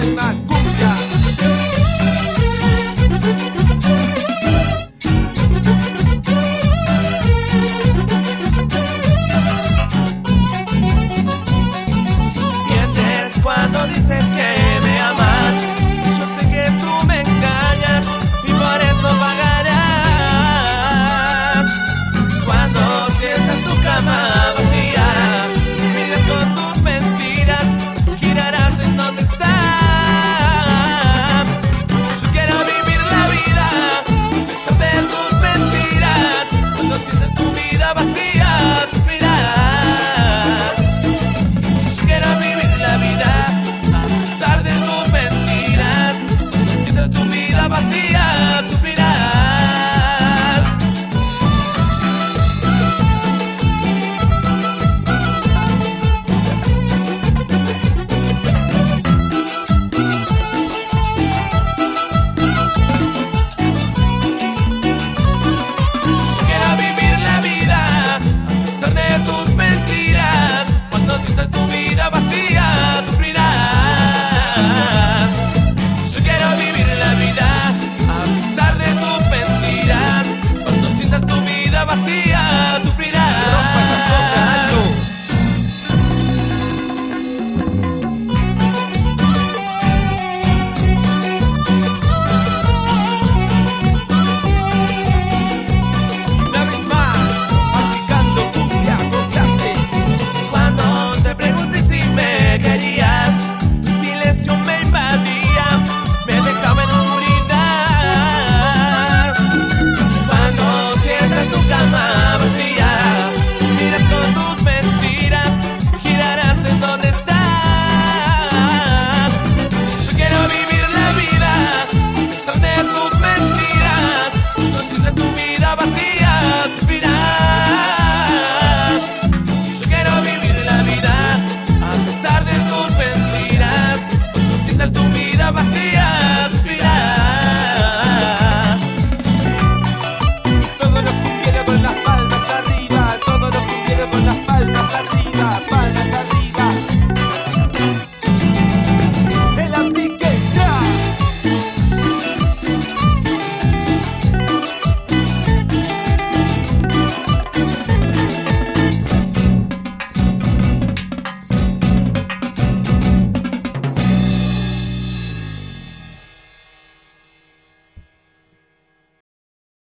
máxima cumbia. Mientes cuando dices que me amas. Yo sé que tú me engañas y por eso pagarás. Cuando sientas tu cama vacía, miras con tus mentiras, girarás en donde estás. Yo quiero vivir la vida, a pesar de tus mentiras. Cuando sientas tu vida vacía, sufrirás. Yo quiero vivir la vida, a pesar de tus mentiras. Cuando sientas tu vida vacía, sufrirás. Quiero vivir la vida, a pesar de tus mentiras. Cuando sientas tu vida vacía, sufrirás. Yo quiero vivir la vida, a pesar de tus mentiras. Cuando sientas tu vida vacía, sufrirás. Rompa esa conga, alto. Una vez más, practicando cumbia con clase. Cuando te pregunté si me querías, tu silencio me invadía, me dejaba en oscuridad. Cuando sientas tu cama vacía, miras con tus mentiras, girarás en donde estás. Yo quiero vivir la vida, a pesar de tus mentiras. Cuando sientas tu vida